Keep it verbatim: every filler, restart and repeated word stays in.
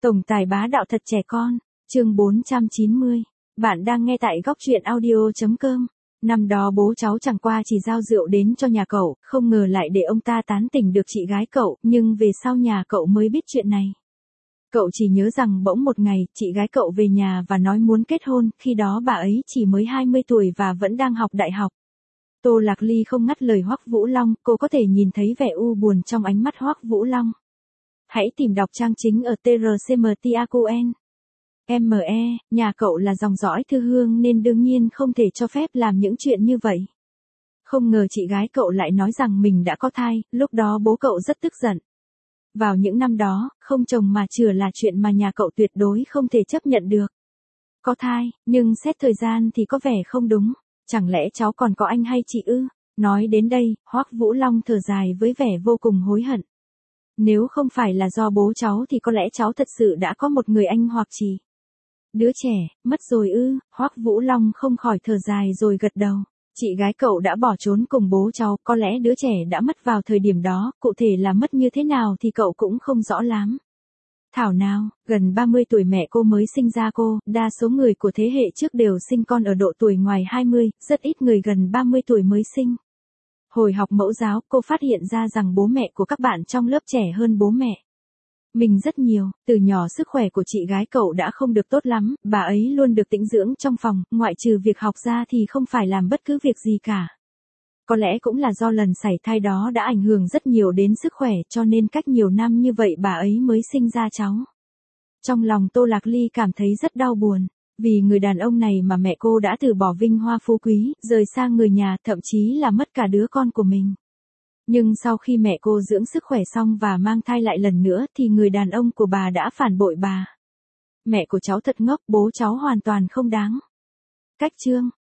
Tổng tài bá đạo thật trẻ con, chương bốn trăm chín mươi. Bạn đang nghe tại góc truyện audio chấm com. Năm đó bố cháu chẳng qua chỉ giao rượu đến cho nhà cậu, không ngờ lại để ông ta tán tỉnh được chị gái cậu, nhưng về sau nhà cậu mới biết chuyện này. Cậu chỉ nhớ rằng bỗng một ngày, chị gái cậu về nhà và nói muốn kết hôn, khi đó bà ấy chỉ mới hai mươi tuổi và vẫn đang học đại học. Tô Lạc Ly không ngắt lời Hoắc Vũ Long, cô có thể nhìn thấy vẻ u buồn trong ánh mắt Hoắc Vũ Long. Hãy tìm đọc trang chính ở tê rờ xê em tê a quy en. em e, nhà cậu là dòng dõi thư hương nên đương nhiên không thể cho phép làm những chuyện như vậy. Không ngờ chị gái cậu lại nói rằng mình đã có thai, lúc đó bố cậu rất tức giận. Vào những năm đó, không chồng mà chửa là chuyện mà nhà cậu tuyệt đối không thể chấp nhận được. Có thai, nhưng xét thời gian thì có vẻ không đúng. Chẳng lẽ cháu còn có anh hay chị ư? Nói đến đây, Hoắc Vũ Long thở dài với vẻ vô cùng hối hận. Nếu không phải là do bố cháu thì có lẽ cháu thật sự đã có một người anh hoặc chị. Đứa trẻ, mất rồi ư? Hoắc Vũ Long không khỏi thở dài rồi gật đầu. Chị gái cậu đã bỏ trốn cùng bố cháu, có lẽ đứa trẻ đã mất vào thời điểm đó, cụ thể là mất như thế nào thì cậu cũng không rõ lắm. Thảo nào, gần ba mươi tuổi mẹ cô mới sinh ra cô, đa số người của thế hệ trước đều sinh con ở độ tuổi ngoài hai mươi, rất ít người gần ba mươi tuổi mới sinh. Hồi học mẫu giáo, cô phát hiện ra rằng bố mẹ của các bạn trong lớp trẻ hơn bố mẹ mình rất nhiều. Từ nhỏ sức khỏe của chị gái cậu đã không được tốt lắm, bà ấy luôn được tĩnh dưỡng trong phòng, ngoại trừ việc học ra thì không phải làm bất cứ việc gì cả. Có lẽ cũng là do lần sảy thai đó đã ảnh hưởng rất nhiều đến sức khỏe, cho nên cách nhiều năm như vậy bà ấy mới sinh ra cháu. Trong lòng Tô Lạc Ly cảm thấy rất đau buồn. Vì người đàn ông này mà mẹ cô đã từ bỏ vinh hoa phú quý, rời xa người nhà, thậm chí là mất cả đứa con của mình. Nhưng sau khi mẹ cô dưỡng sức khỏe xong và mang thai lại lần nữa thì người đàn ông của bà đã phản bội bà. Mẹ của cháu thật ngốc, bố cháu hoàn toàn không đáng. Cách chương